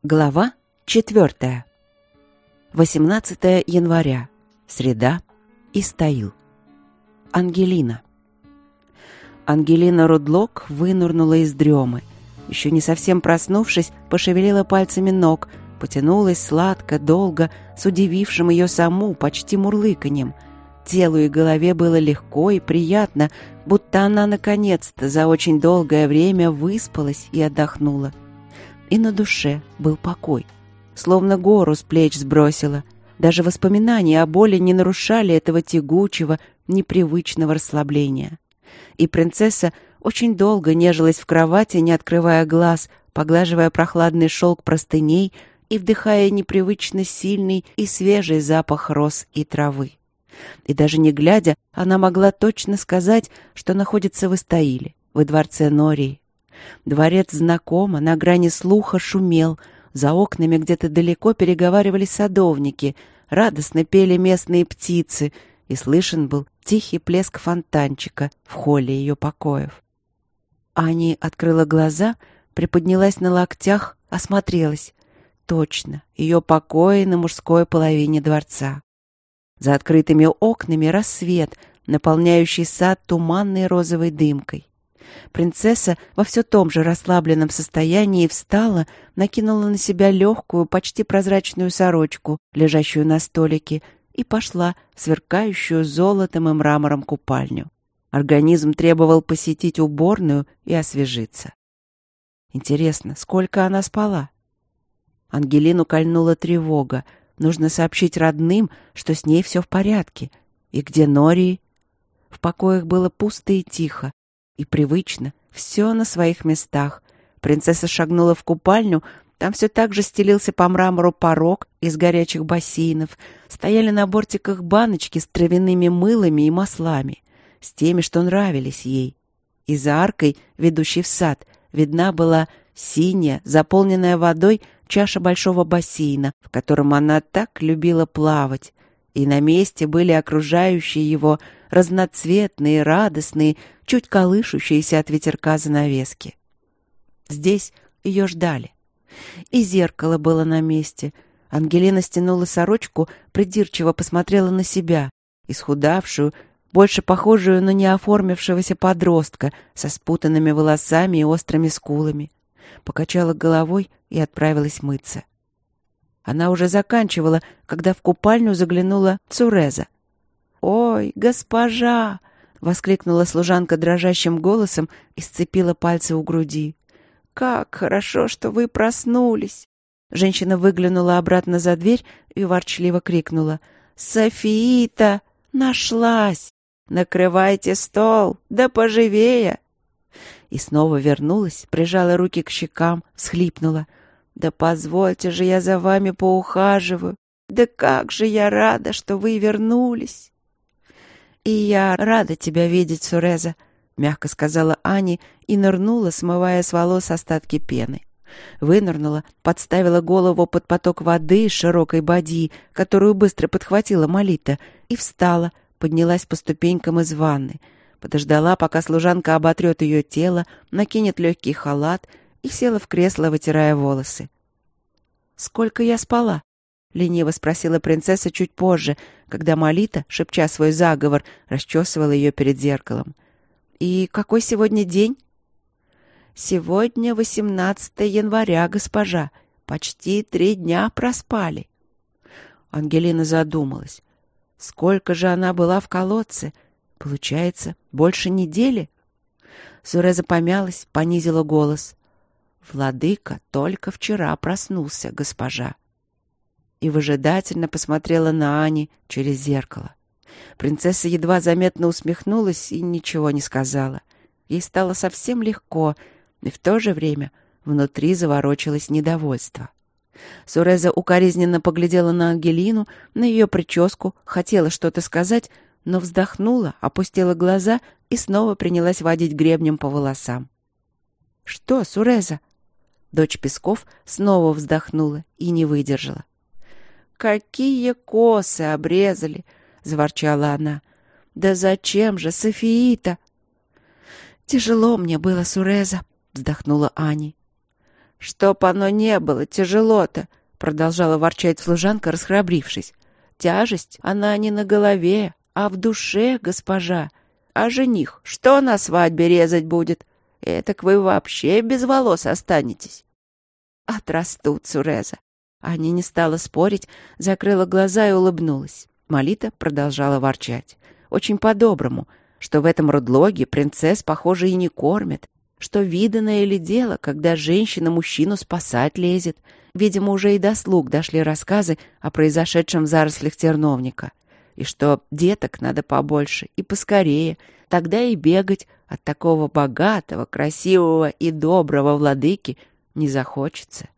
Глава 4. 18 января. Среда. Истаил. Ангелина. Ангелина Рудлок вынырнула из дремы. Еще не совсем проснувшись, пошевелила пальцами ног, потянулась сладко, долго, с удивившим ее саму почти мурлыканьем. Телу и голове было легко и приятно, будто она наконец-то за очень долгое время выспалась и отдохнула. И на душе был покой. Словно гору с плеч сбросила. Даже воспоминания о боли не нарушали этого тягучего, непривычного расслабления. И принцесса очень долго нежилась в кровати, не открывая глаз, поглаживая прохладный шелк простыней и вдыхая непривычно сильный и свежий запах роз и травы. И даже не глядя, она могла точно сказать, что находится в Истаиле, во дворце Нории. Дворец знакомо, на грани слуха шумел, за окнами где-то далеко переговаривались садовники, радостно пели местные птицы, и слышен был тихий плеск фонтанчика в холле ее покоев. Ани открыла глаза, приподнялась на локтях, осмотрелась. Точно, ее покои на мужской половине дворца. За открытыми окнами рассвет, наполняющий сад туманной розовой дымкой. Принцесса во все том же расслабленном состоянии встала, накинула на себя легкую, почти прозрачную сорочку, лежащую на столике, и пошла в сверкающую золотом и мрамором купальню. Организм требовал посетить уборную и освежиться. Интересно, сколько она спала? Ангелину кольнула тревога. Нужно сообщить родным, что с ней все в порядке. И где Нории? В покоях было пусто и тихо. И привычно, все на своих местах. Принцесса шагнула в купальню, там все так же стелился по мрамору порог из горячих бассейнов, стояли на бортиках баночки с травяными мылами и маслами, с теми, что нравились ей. И за аркой, ведущей в сад, видна была синяя, заполненная водой чаша большого бассейна, в котором она так любила плавать. И на месте были окружающие его разноцветные, радостные, чуть колышущиеся от ветерка занавески. Здесь ее ждали. И зеркало было на месте. Ангелина стянула сорочку, придирчиво посмотрела на себя, исхудавшую, больше похожую на неоформившегося подростка со спутанными волосами и острыми скулами. Покачала головой и отправилась мыться. Она уже заканчивала, когда в купальню заглянула Цуреза. «Ой, госпожа!» — воскликнула служанка дрожащим голосом и сцепила пальцы у груди. «Как хорошо, что вы проснулись!» Женщина выглянула обратно за дверь и ворчливо крикнула. «Софиита! Нашлась! Накрывайте стол! Да поживее!» И снова вернулась, прижала руки к щекам, всхлипнула. «Да позвольте же я за вами поухаживаю! Да как же я рада, что вы вернулись!» «И я рада тебя видеть, Цуреза», — мягко сказала Ани и нырнула, смывая с волос остатки пены. Вынырнула, подставила голову под поток воды из широкой бадьи, которую быстро подхватила Молита, и встала, поднялась по ступенькам из ванны. Подождала, пока служанка оботрет ее тело, накинет легкий халат и села в кресло, вытирая волосы. «Сколько я спала?» — лениво спросила принцесса чуть позже, когда Молита, шепча свой заговор, расчесывала ее перед зеркалом. «И какой сегодня день?» «Сегодня 18 января, госпожа. Почти 3 дня проспали». Ангелина задумалась. Сколько же она была в колодце? Получается, больше недели? Цуреза помялась, понизила голос. «Владыка только вчера проснулся, госпожа». И выжидательно посмотрела на Ани через зеркало. Принцесса едва заметно усмехнулась и ничего не сказала. Ей стало совсем легко, и в то же время внутри заворочилось недовольство. Цуреза укоризненно поглядела на Ангелину, на ее прическу, хотела что-то сказать, но вздохнула, опустила глаза и снова принялась водить гребнем по волосам. «Что, Цуреза?» Дочь Песков снова вздохнула и не выдержала. «Какие косы обрезали!» — заворчала она. «Да зачем же, Софиита?» «Тяжело мне было, Цуреза», — вздохнула Ани. «Чтоб оно не было тяжело-то!» — продолжала ворчать служанка, расхрабрившись. «Тяжесть, она не на голове, а в душе, госпожа. А жених, что на свадьбе резать будет? Этак вы вообще без волос останетесь». «Отрастут, Цуреза». Аня не стала спорить, закрыла глаза и улыбнулась. Молита продолжала ворчать. Очень по-доброму, что в этом Рудлоге принцесс, похоже, и не кормят, что виданное ли дело, когда женщина мужчину спасать лезет. Видимо, уже и до слуг дошли рассказы о произошедшем в зарослях терновника. И что деток надо побольше и поскорее, тогда и бегать от такого богатого, красивого и доброго владыки не захочется.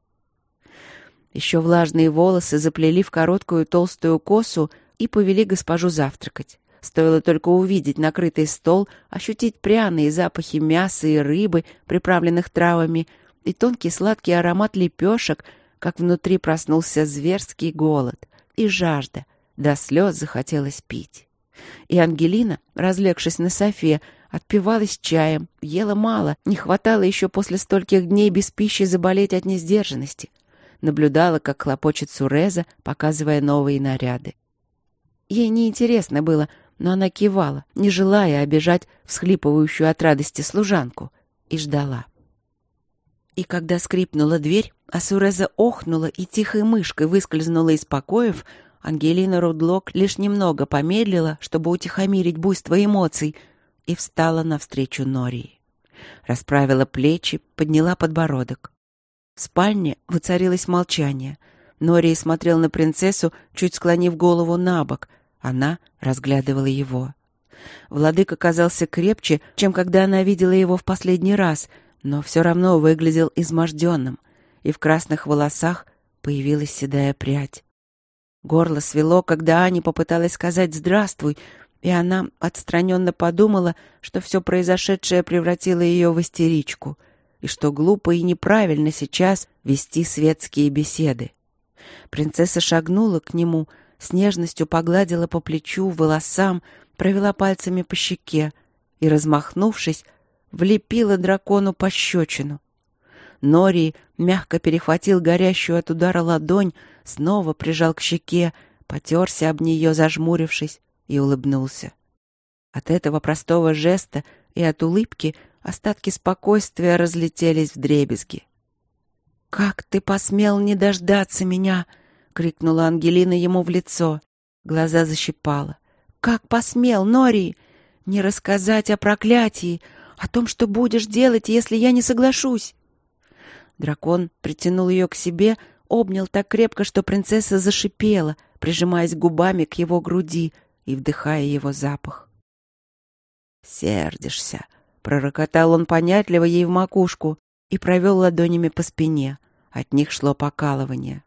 Еще влажные волосы заплели в короткую толстую косу и повели госпожу завтракать. Стоило только увидеть накрытый стол, ощутить пряные запахи мяса и рыбы, приправленных травами, и тонкий сладкий аромат лепешек, как внутри проснулся зверский голод и жажда. До слез захотелось пить. И Ангелина, разлегшись на софе, отпивалась чаем, ела мало, не хватало еще после стольких дней без пищи заболеть от несдержанности. Наблюдала, как хлопочет Цуреза, показывая новые наряды. Ей неинтересно было, но она кивала, не желая обижать всхлипывающую от радости служанку, и ждала. И когда скрипнула дверь, а Цуреза охнула и тихой мышкой выскользнула из покоев, Ангелина Рудлок лишь немного помедлила, чтобы утихомирить буйство эмоций, и встала навстречу Нории. Расправила плечи, подняла подбородок. В спальне воцарилось молчание. Нория смотрел на принцессу, чуть склонив голову на бок. Она разглядывала его. Владыка казался крепче, чем когда она видела его в последний раз, но все равно выглядел изможденным, и в красных волосах появилась седая прядь. Горло свело, когда Аня попыталась сказать «здравствуй», и она отстраненно подумала, что все произошедшее превратило ее в истеричку, и что глупо и неправильно сейчас вести светские беседы. Принцесса шагнула к нему, с нежностью погладила по плечу, волосам, провела пальцами по щеке и, размахнувшись, влепила дракону пощечину. Норий мягко перехватил горящую от удара ладонь, снова прижал к щеке, потерся об нее, зажмурившись, и улыбнулся. От этого простого жеста и от улыбки остатки спокойствия разлетелись вдребезги. «Как ты посмел не дождаться меня?» — крикнула Ангелина ему в лицо. Глаза защипала. «Как посмел, Норий, не рассказать о проклятии, о том, что будешь делать, если я не соглашусь?» Дракон притянул ее к себе, обнял так крепко, что принцесса зашипела, прижимаясь губами к его груди и вдыхая его запах. «Сердишься», — пророкотал он понятливо ей в макушку и провел ладонями по спине. От них шло покалывание.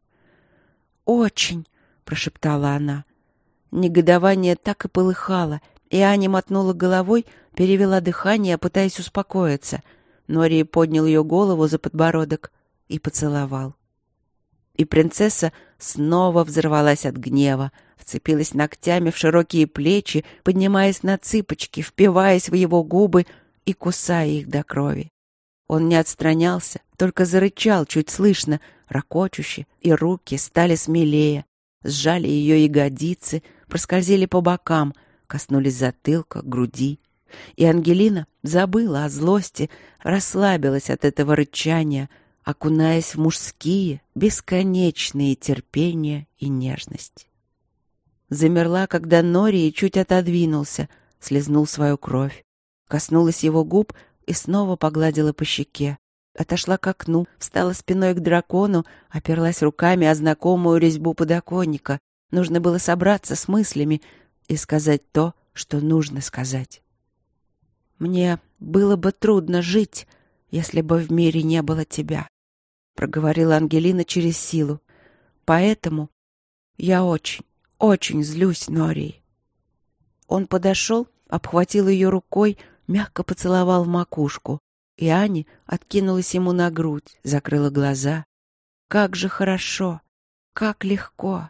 «Очень», — прошептала она. Негодование так и полыхало, и Аня мотнула головой, перевела дыхание, пытаясь успокоиться. Норий поднял ее голову за подбородок и поцеловал. И принцесса снова взорвалась от гнева, вцепилась ногтями в широкие плечи, поднимаясь на цыпочки, впиваясь в его губы и кусая их до крови. Он не отстранялся, только зарычал чуть слышно, ракочуще, и руки стали смелее, сжали ее ягодицы, проскользили по бокам, коснулись затылка, груди. И Ангелина забыла о злости, расслабилась от этого рычания, окунаясь в мужские, бесконечные терпение и нежность. Замерла, когда Норий чуть отодвинулся, слизнул свою кровь, коснулась его губ и снова погладила по щеке. Отошла к окну, встала спиной к дракону, оперлась руками о знакомую резьбу подоконника. Нужно было собраться с мыслями и сказать то, что нужно сказать. «Мне было бы трудно жить, если бы в мире не было тебя», — проговорила Ангелина через силу. «Поэтому я очень, очень злюсь, Норий». Он подошел, обхватил ее рукой, мягко поцеловал в макушку, и Аня откинулась ему на грудь, закрыла глаза. Как же хорошо, как легко.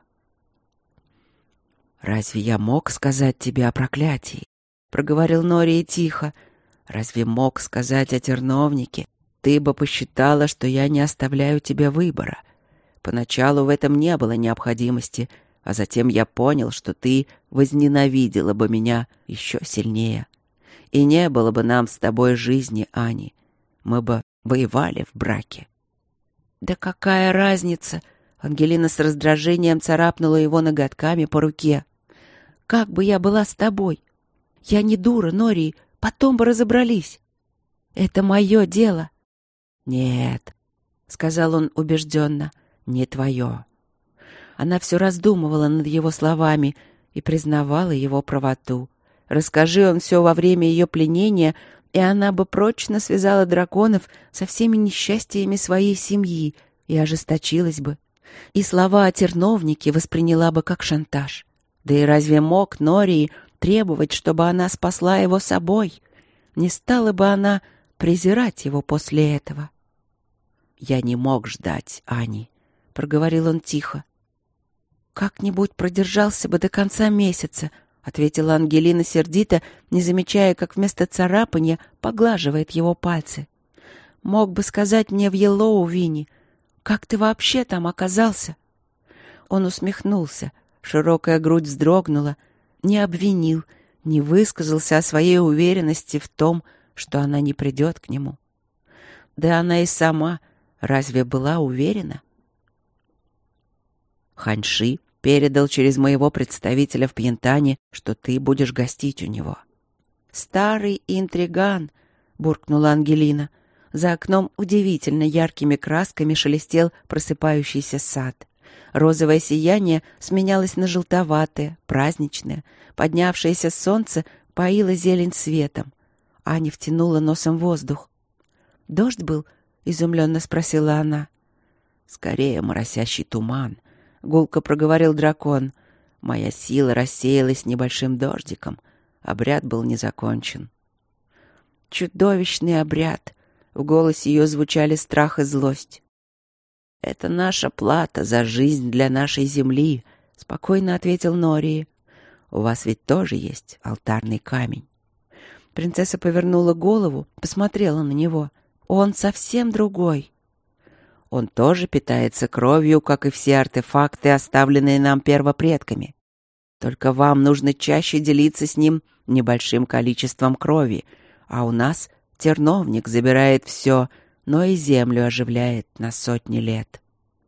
«Разве я мог сказать тебе о проклятии?» — проговорил Норий тихо. «Разве мог сказать о терновнике? ты бы посчитала, что я не оставляю тебе выбора. Поначалу в этом не было необходимости, а затем я понял, что ты возненавидела бы меня еще сильнее. И не было бы нам с тобой жизни, Ани. Мы бы воевали в браке». «Да какая разница?» Ангелина с раздражением царапнула его ноготками по руке. «Как бы я была с тобой? Я не дура, Норий, потом бы разобрались. Это мое дело». «Нет», — сказал он убежденно, — «не твое». Она все раздумывала над его словами и признавала его правоту. Расскажи он все во время ее пленения, и она бы прочно связала драконов со всеми несчастьями своей семьи и ожесточилась бы. И слова о терновнике восприняла бы как шантаж. Да и разве мог Норий требовать, чтобы она спасла его собой? Не стала бы она презирать его после этого? «Я не мог ждать, Ани», — проговорил он тихо. «Как-нибудь продержался бы до конца месяца», — ответила Ангелина сердито, не замечая, как вместо царапанья поглаживает его пальцы. «Мог бы сказать мне в Йеллоувине, как ты вообще там оказался?» Он усмехнулся, широкая грудь вздрогнула, не обвинил, не высказался о своей уверенности в том, что она не придет к нему. Да она и сама разве была уверена? «Ханьши передал через моего представителя в Пьянтане, что ты будешь гостить у него». «Старый интриган», — буркнула Ангелина. За окном удивительно яркими красками шелестел просыпающийся сад. Розовое сияние сменялось на желтоватое, праздничное. Поднявшееся солнце поило зелень светом. Аня втянула носом воздух. «Дождь был?» — изумленно спросила она. «Скорее моросящий туман», — гулко проговорил дракон. «Моя сила рассеялась небольшим дождиком. Обряд был не закончен». «Чудовищный обряд!» В голосе ее звучали страх и злость. «Это наша плата за жизнь для нашей земли», — спокойно ответил Нории. «У вас ведь тоже есть алтарный камень». Принцесса повернула голову, посмотрела на него. «Он совсем другой». «Он тоже питается кровью, как и все артефакты, оставленные нам первопредками. Только вам нужно чаще делиться с ним небольшим количеством крови, а у нас терновник забирает все, но и землю оживляет на сотни лет».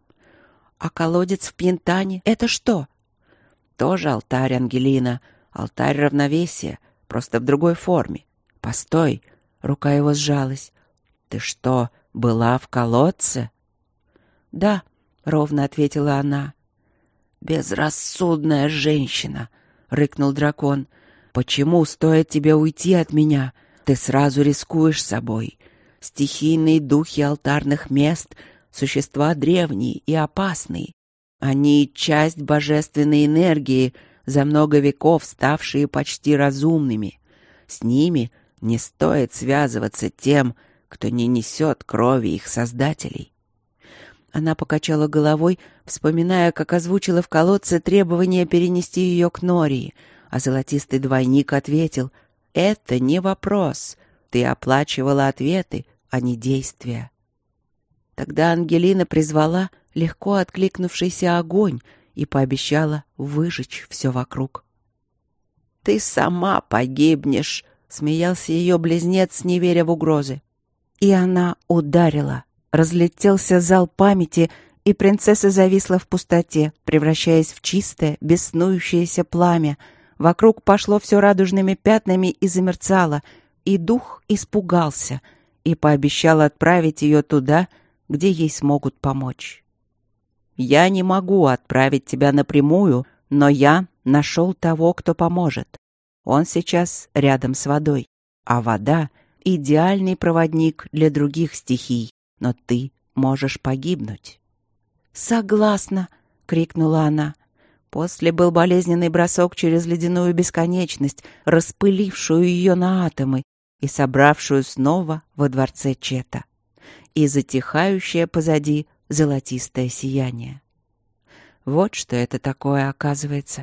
«А колодец в Пьянтане — это что?» «Тоже алтарь, Ангелина, алтарь равновесия, просто в другой форме. Постой!» — рука его сжалась. «Ты что, была в колодце?» «Да», — ровно ответила она. «Безрассудная женщина!» — рыкнул дракон. «Почему стоит тебе уйти от меня? Ты сразу рискуешь собой. Стихийные духи алтарных мест — существа древние и опасные. Они — часть божественной энергии, за много веков ставшие почти разумными. С ними не стоит связываться тем, кто не несет крови их создателей». Она покачала головой, вспоминая, как озвучила в колодце требование перенести ее к Нории, а золотистый двойник ответил: «Это не вопрос. Ты оплачивала ответы, а не действия». Тогда Ангелина призвала легко откликнувшийся огонь и пообещала выжечь все вокруг. «Ты сама погибнешь», — смеялся ее близнец, не веря в угрозы. И она ударила. Разлетелся зал памяти, и принцесса зависла в пустоте, превращаясь в чистое, беснующееся пламя. Вокруг пошло все радужными пятнами и замерцало, и дух испугался и пообещал отправить ее туда, где ей смогут помочь. «Я не могу отправить тебя напрямую, но я нашел того, кто поможет. Он сейчас рядом с водой, а вода — идеальный проводник для других стихий, но ты можешь погибнуть». «Согласна!» — крикнула она. После был болезненный бросок через ледяную бесконечность, распылившую ее на атомы и собравшую снова во дворце Чета. И затихающее позади золотистое сияние. Вот что это такое, оказывается.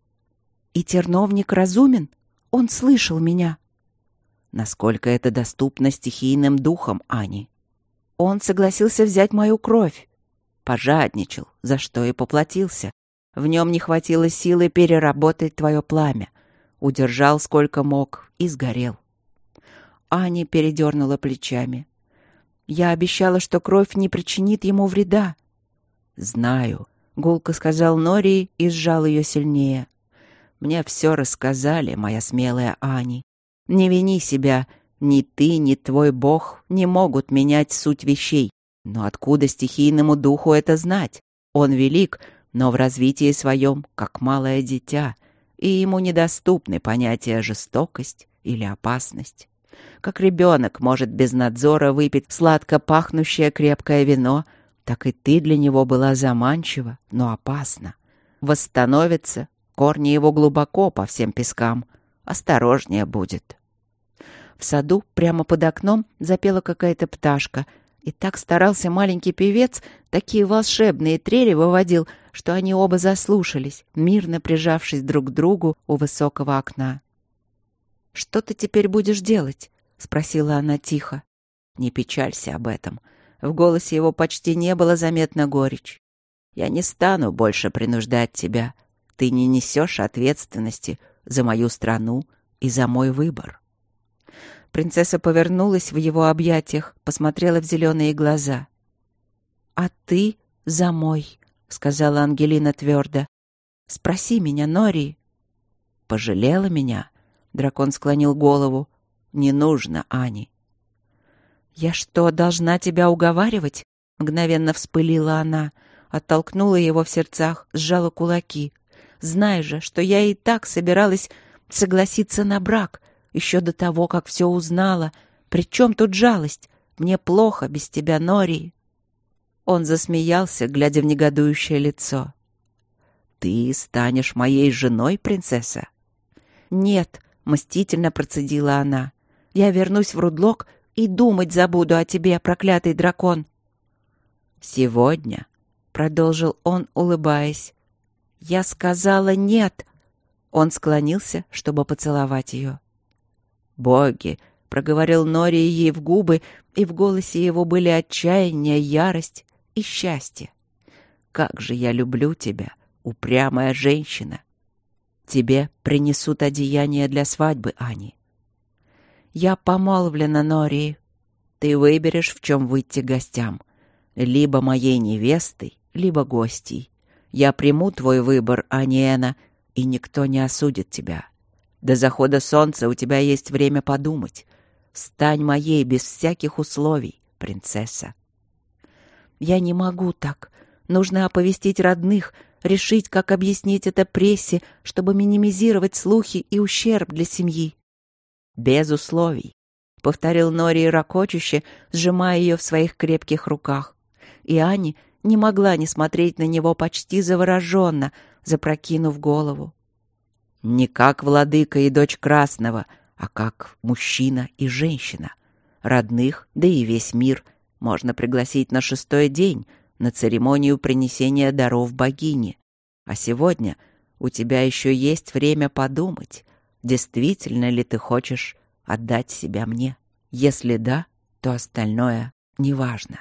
И терновник разумен? Он слышал меня. Насколько это доступно стихийным духам, Ани? Он согласился взять мою кровь. Пожадничал, за что и поплатился. В нем не хватило силы переработать твое пламя. Удержал сколько мог и сгорел. Аня передернула плечами. Я обещала, что кровь не причинит ему вреда. Знаю, гулко сказал Нори и сжал ее сильнее. Мне все рассказали, моя смелая Ани. Не вини себя, ни ты, ни твой бог не могут менять суть вещей. Но откуда стихийному духу это знать? Он велик, но в развитии своем, как малое дитя, и ему недоступны понятия жестокость или опасность. Как ребенок может без надзора выпить сладко пахнущее крепкое вино, так и ты для него была заманчива, но опасна. Восстановится, корни его глубоко по всем пескам. Осторожнее будет. В саду, прямо под окном, запела какая-то пташка. И так старался маленький певец, такие волшебные трели выводил, что они оба заслушались, мирно прижавшись друг к другу у высокого окна. «Что ты теперь будешь делать?» — спросила она тихо. «Не печалься об этом». В голосе его почти не было заметно горечь. «Я не стану больше принуждать тебя. Ты не несешь ответственности за мою страну и за мой выбор». Принцесса повернулась в его объятиях, посмотрела в зеленые глаза. «А ты за мой», — сказала Ангелина твердо. «Спроси меня, Нори». «Пожалела меня?» — дракон склонил голову. «Не нужно, Ани». «Я что, должна тебя уговаривать?» — мгновенно вспылила она, оттолкнула его в сердцах, сжала кулаки. «Знай же, что я и так собиралась согласиться на брак, еще до того, как все узнала. Причем тут жалость? Мне плохо без тебя, Нори». Он засмеялся, глядя в негодующее лицо. «Ты станешь моей женой, принцесса?» «Нет», — мстительно процедила она. «Я вернусь в Рудлок и думать забуду о тебе, проклятый дракон». «Сегодня», — продолжил он, улыбаясь. «Я сказала нет». Он склонился, чтобы поцеловать ее. «Боги!» — проговорил Нори ей в губы, и в голосе его были отчаяние, ярость и счастье. «Как же я люблю тебя, упрямая женщина! Тебе принесут одеяние для свадьбы, Ани». «Я помолвлена, Нори. Ты выберешь, в чем выйти гостям. Либо моей невестой, либо гостьей. Я приму твой выбор, Аниэна, и никто не осудит тебя. До захода солнца у тебя есть время подумать. Стань моей без всяких условий, принцесса». «Я не могу так. Нужно оповестить родных, решить, как объяснить это прессе, чтобы минимизировать слухи и ущерб для семьи». «Без условий», — повторил Нори ракочуще, сжимая ее в своих крепких руках. И Ани не могла не смотреть на него почти завороженно, запрокинув голову. «Не как владыка и дочь Красного, а как мужчина и женщина. Родных, да и весь мир можно пригласить на 6-й день, на церемонию принесения даров богине. А сегодня у тебя еще есть время подумать, действительно ли ты хочешь отдать себя мне. Если да, то остальное неважно».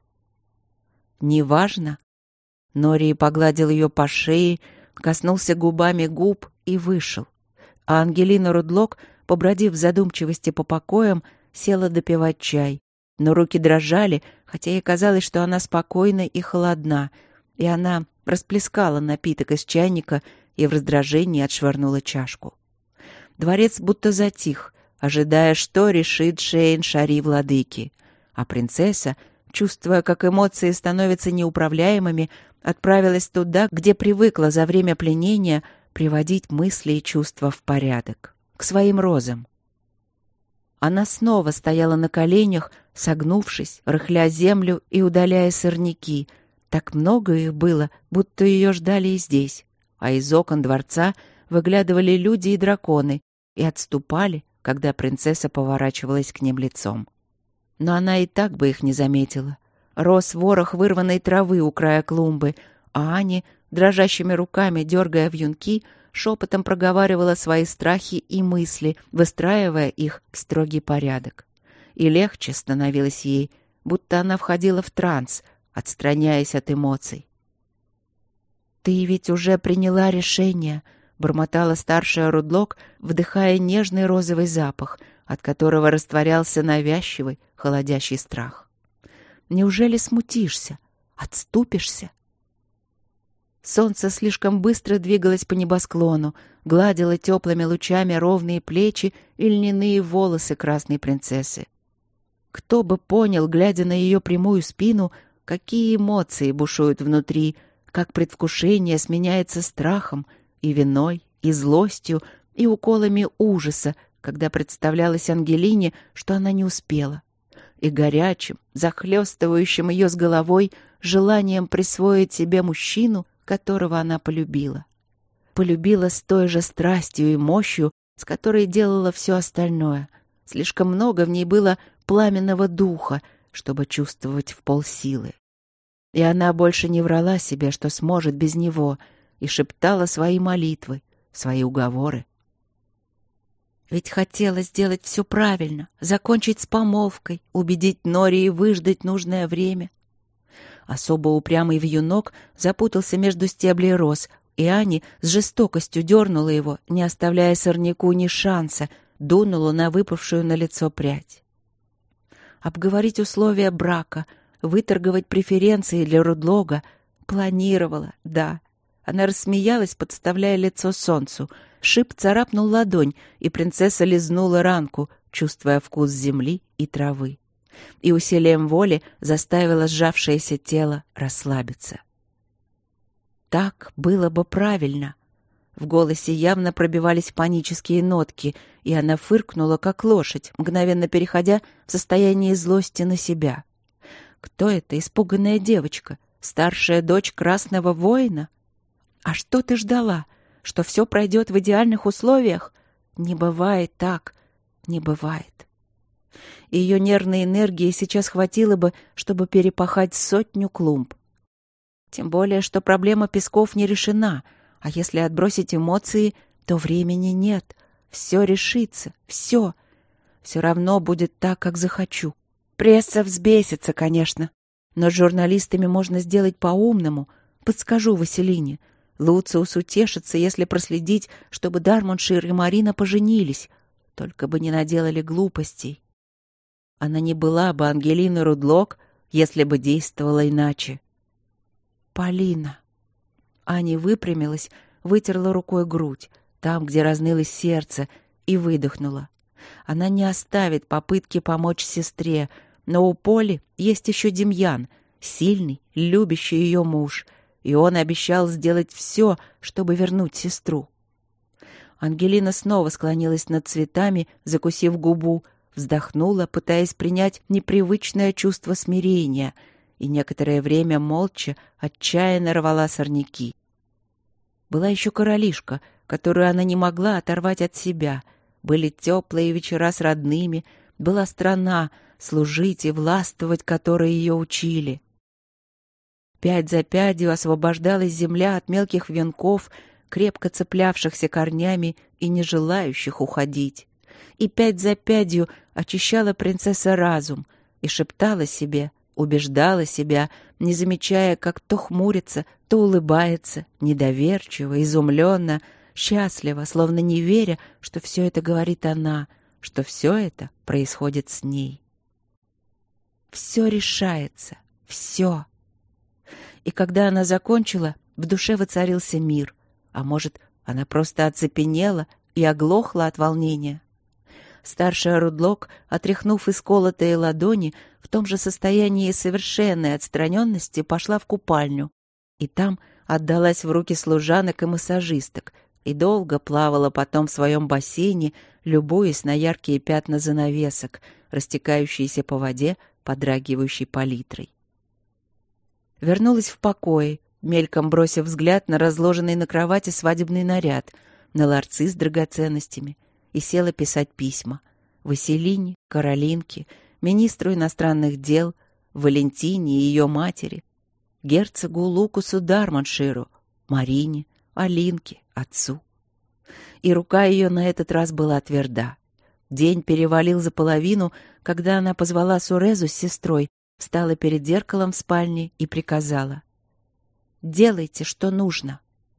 «Неважно?» Нори погладил ее по шее, коснулся губами губ и вышел. А Ангелина Рудлок, побродив в задумчивости по покоям, села допивать чай. Но руки дрожали, хотя ей казалось, что она спокойна и холодна, и она расплескала напиток из чайника и в раздражении отшвырнула чашку. Дворец будто затих, ожидая, что решит Шейн-Шари владыки. А принцесса, чувствуя, как эмоции становятся неуправляемыми, отправилась туда, где привыкла за время пленения приводить мысли и чувства в порядок, к своим розам. Она снова стояла на коленях, согнувшись, рыхля землю и удаляя сорняки. Так много их было, будто ее ждали и здесь. А из окон дворца выглядывали люди и драконы и отступали, когда принцесса поворачивалась к ним лицом. Но она и так бы их не заметила. Рос ворох вырванной травы у края клумбы, а Ани, дрожащими руками дергая вьюнки, шепотом проговаривала свои страхи и мысли, выстраивая их в строгий порядок. И легче становилось ей, будто она входила в транс, отстраняясь от эмоций. «Ты ведь уже приняла решение», — бормотала старшая Рудлок, вдыхая нежный розовый запах, от которого растворялся навязчивый, холодящий страх. «Неужели смутишься? Отступишься?» Солнце слишком быстро двигалось по небосклону, гладило теплыми лучами ровные плечи и льняные волосы красной принцессы. Кто бы понял, глядя на ее прямую спину, какие эмоции бушуют внутри, как предвкушение сменяется страхом и виной, и злостью, и уколами ужаса, когда представлялось Ангелине, что она не успела, и горячим, захлестывающим ее с головой желанием присвоить себе мужчину, которого она полюбила. Полюбила с той же страстью и мощью, с которой делала все остальное. Слишком много в ней было пламенного духа, чтобы чувствовать в полсилы. И она больше не врала себе, что сможет без него, и шептала свои молитвы, свои уговоры. Ведь хотела сделать все правильно, закончить с помолвкой, убедить Нори и выждать нужное время. Особо упрямый вьюнок запутался между стеблей роз, и Ани с жестокостью дернула его, не оставляя сорняку ни шанса, дунула на выпавшую на лицо прядь. Обговорить условия брака, выторговать преференции для Рудлога планировала, да. Она рассмеялась, подставляя лицо солнцу. Шип царапнул ладонь, и принцесса лизнула ранку, чувствуя вкус земли и травы. И усилием воли заставила сжавшееся тело расслабиться. Так было бы правильно. В голосе явно пробивались панические нотки, и она фыркнула, как лошадь, мгновенно переходя в состояние злости на себя. Кто эта испуганная девочка? Старшая дочь красного воина? А что ты ждала? Что все пройдет в идеальных условиях? Не бывает так, не бывает. Ее нервной энергии сейчас хватило бы, чтобы перепахать 100 клумб. Тем более, что проблема песков не решена, а если отбросить эмоции, то времени нет. Все решится, все. Все равно будет так, как захочу. Пресса взбесится, конечно, но с журналистами можно сделать по-умному. Подскажу Василине. Луциус утешится, если проследить, чтобы Дармоншир и Марина поженились. Только бы не наделали глупостей. Она не была бы Ангелиной Рудлок, если бы действовала иначе. Полина. Аня выпрямилась, вытерла рукой грудь, там, где разнылось сердце, и выдохнула. Она не оставит попытки помочь сестре, но у Поли есть еще Демьян, сильный, любящий ее муж, и он обещал сделать все, чтобы вернуть сестру. Ангелина снова склонилась над цветами, закусив губу, вздохнула, пытаясь принять непривычное чувство смирения, и некоторое время молча, отчаянно рвала сорняки. Была еще королишка, которую она не могла оторвать от себя. Были теплые вечера с родными, была страна, служить и властвовать, которой ее учили. Пядь за пядью освобождалась земля от мелких венков, крепко цеплявшихся корнями и не желающих уходить. И пядь за пядью очищала принцесса разум и шептала себе, убеждала себя, не замечая, как то хмурится, то улыбается, недоверчиво, изумленно, счастливо, словно не веря, что все это говорит она, что все это происходит с ней. Все решается, все. И когда она закончила, в душе воцарился мир, а может, она просто оцепенела и оглохла от волнения. Старшая Рудлок, отряхнув исколотые ладони, в том же состоянии совершенной отстраненности пошла в купальню, и там отдалась в руки служанок и массажисток, и долго плавала потом в своем бассейне, любуясь на яркие пятна занавесок, растекающиеся по воде, подрагивающей палитрой. Вернулась в покое, мельком бросив взгляд на разложенный на кровати свадебный наряд, на ларцы с драгоценностями, и села писать письма. Василине, Каролинке, министру иностранных дел, Валентине и ее матери, герцогу Лукусу Дармонширу, Марине, Алинке, отцу. И рука ее на этот раз была тверда. День перевалил за половину, когда она позвала Сурезу с сестрой встала перед зеркалом в спальне и приказала: «Делайте, что нужно».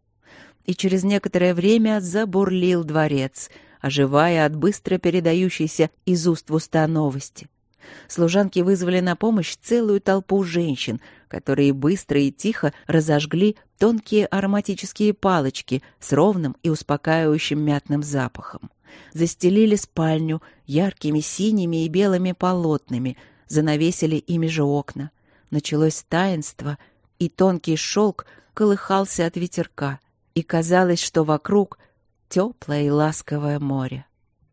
И через некоторое время забурлил дворец, оживая от быстро передающейся из уст в уста новости. Служанки вызвали на помощь целую толпу женщин, которые быстро и тихо разожгли тонкие ароматические палочки с ровным и успокаивающим мятным запахом. Застелили спальню яркими синими и белыми полотнами, занавесили ими же окна. Началось таинство, и тонкий шелк колыхался от ветерка, и казалось, что вокруг теплое и ласковое море.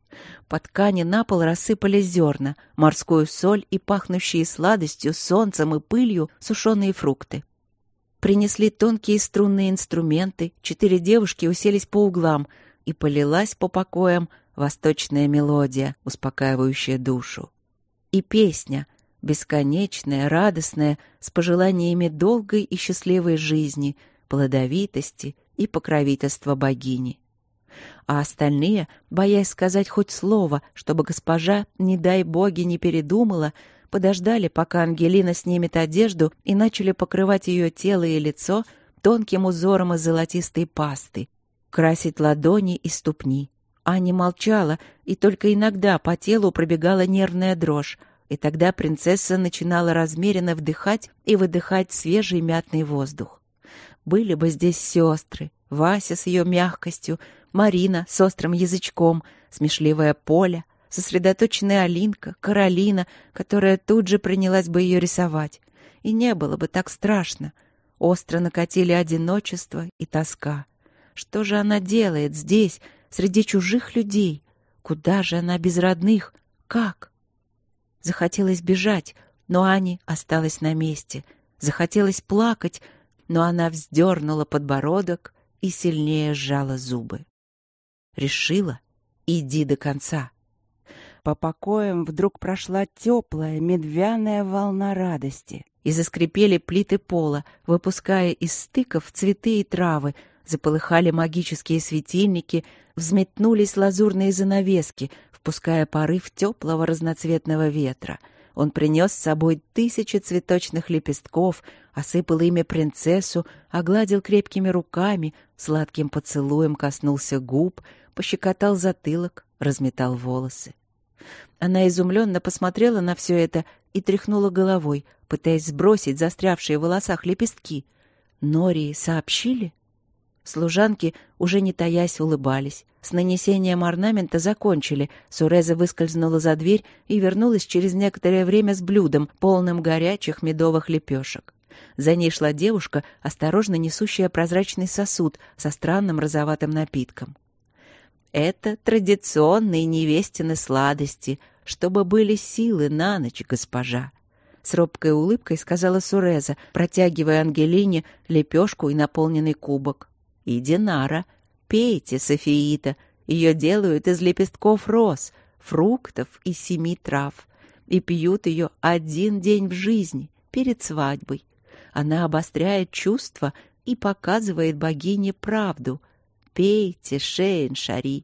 По ткани на пол рассыпали зерна, морскую соль и пахнущие сладостью, солнцем и пылью сушеные фрукты. Принесли тонкие струнные инструменты, 4 девушки уселись по углам, и полилась по покоям восточная мелодия, успокаивающая душу. И песня, бесконечная, радостная, с пожеланиями долгой и счастливой жизни, плодовитости и покровительства богини. А остальные, боясь сказать хоть слово, чтобы госпожа, не дай боги, не передумала, подождали, пока Ангелина снимет одежду, и начали покрывать ее тело и лицо тонким узором из золотистой пасты, красить ладони и ступни. Аня молчала, и только иногда по телу пробегала нервная дрожь, и тогда принцесса начинала размеренно вдыхать и выдыхать свежий мятный воздух. Были бы здесь сестры, Вася с ее мягкостью, Марина с острым язычком, смешливая Поля, сосредоточенная Алинка, Каролина, которая тут же принялась бы ее рисовать. И не было бы так страшно. Остро накатили одиночество и тоска. Что же она делает здесь, среди чужих людей? Куда же она без родных? Как? Захотелось бежать, но Ане осталась на месте. Захотелось плакать, но она вздернула подбородок и сильнее сжала зубы. Решила: иди до конца. По покоям вдруг прошла теплая медвяная волна радости, и заскрипели плиты пола, выпуская из стыков цветы и травы, заполыхали магические светильники, взметнулись лазурные занавески, впуская порыв теплого разноцветного ветра. Он принес с собой 1000 цветочных лепестков, осыпал ими принцессу, огладил крепкими руками, сладким поцелуем коснулся губ, пощекотал затылок, разметал волосы. Она изумленно посмотрела на все это и тряхнула головой, пытаясь сбросить застрявшие в волосах лепестки. Нории сообщили? Служанки, уже не таясь, улыбались. С нанесением орнамента закончили. Суреза выскользнула за дверь и вернулась через некоторое время с блюдом, полным горячих медовых лепешек. За ней шла девушка, осторожно несущая прозрачный сосуд со странным розоватым напитком. «Это традиционные невестины сладости, чтобы были силы на ночь, госпожа», — с робкой улыбкой сказала Суреза, протягивая Ангелине лепешку и наполненный кубок. «И Динара, пейте, Софиита, ее делают из лепестков роз, фруктов и 7 трав, и пьют ее 1 день в жизни, перед свадьбой. Она обостряет чувства и показывает богине правду. Пейте, Шейн-Шари».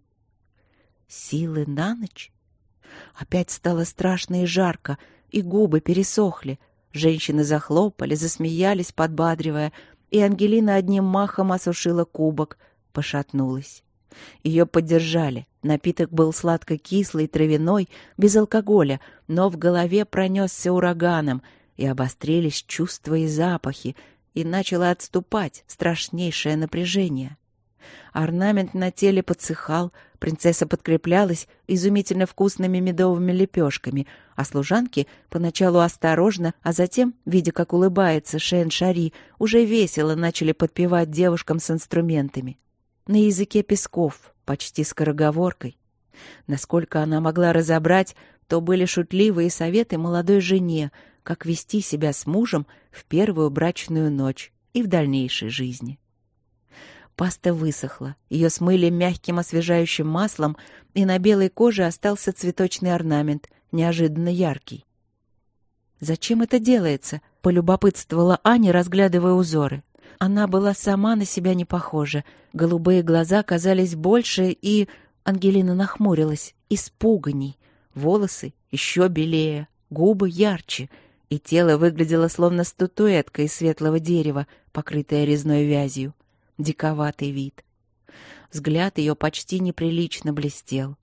Силы на ночь? Опять стало страшно и жарко, и губы пересохли. Женщины захлопали, засмеялись, подбадривая, и Ангелина одним махом осушила кубок, пошатнулась. Ее поддержали. Напиток был сладко-кислый, травяной, без алкоголя, но в голове пронесся ураганом, и обострились чувства и запахи, и начало отступать страшнейшее напряжение. Орнамент на теле подсыхал, принцесса подкреплялась изумительно вкусными медовыми лепешками, а служанки поначалу осторожно, а затем, видя, как улыбается Шейн-Шари, уже весело начали подпевать девушкам с инструментами. На языке песков, почти скороговоркой. Насколько она могла разобрать, то были шутливые советы молодой жене, как вести себя с мужем в первую брачную ночь и в дальнейшей жизни. Паста высохла, ее смыли мягким освежающим маслом, и на белой коже остался цветочный орнамент, неожиданно яркий. «Зачем это делается?» — полюбопытствовала Аня, разглядывая узоры. Она была сама на себя не похожа. Голубые глаза казались больше, и... Ангелина нахмурилась, испуганней. Волосы еще белее, губы ярче. и тело выглядело словно статуэтка из светлого дерева, покрытая резной вязью. Диковатый вид. Взгляд ее почти неприлично блестел.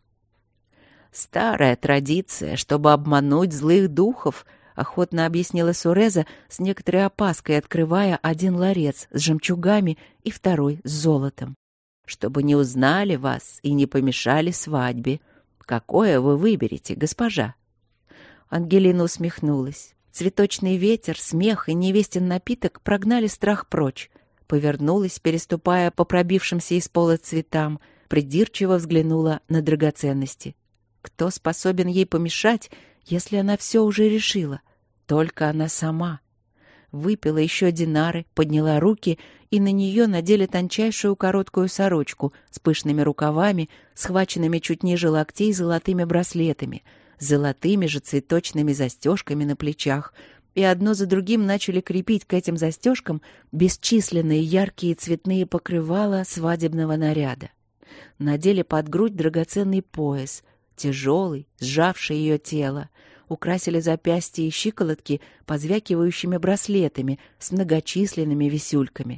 «Старая традиция, чтобы обмануть злых духов», — охотно объяснила Суреза, с некоторой опаской открывая один ларец с жемчугами и второй с золотом. «Чтобы не узнали вас и не помешали свадьбе. Какое вы выберете, госпожа?» Ангелина усмехнулась. Цветочный ветер, смех и невестин напиток прогнали страх прочь. Повернулась, переступая по пробившимся из пола цветам, придирчиво взглянула на драгоценности. Кто способен ей помешать, если она все уже решила? Только она сама. Выпила еще динары, подняла руки, и на нее надели тончайшую короткую сорочку с пышными рукавами, схваченными чуть ниже локтей золотыми браслетами, с золотыми же цветочными застежками на плечах, и одно за другим начали крепить к этим застежкам бесчисленные яркие цветные покрывала свадебного наряда. Надели под грудь драгоценный пояс, тяжелый, сжавший ее тело, украсили запястья и щиколотки позвякивающими браслетами с многочисленными висюльками.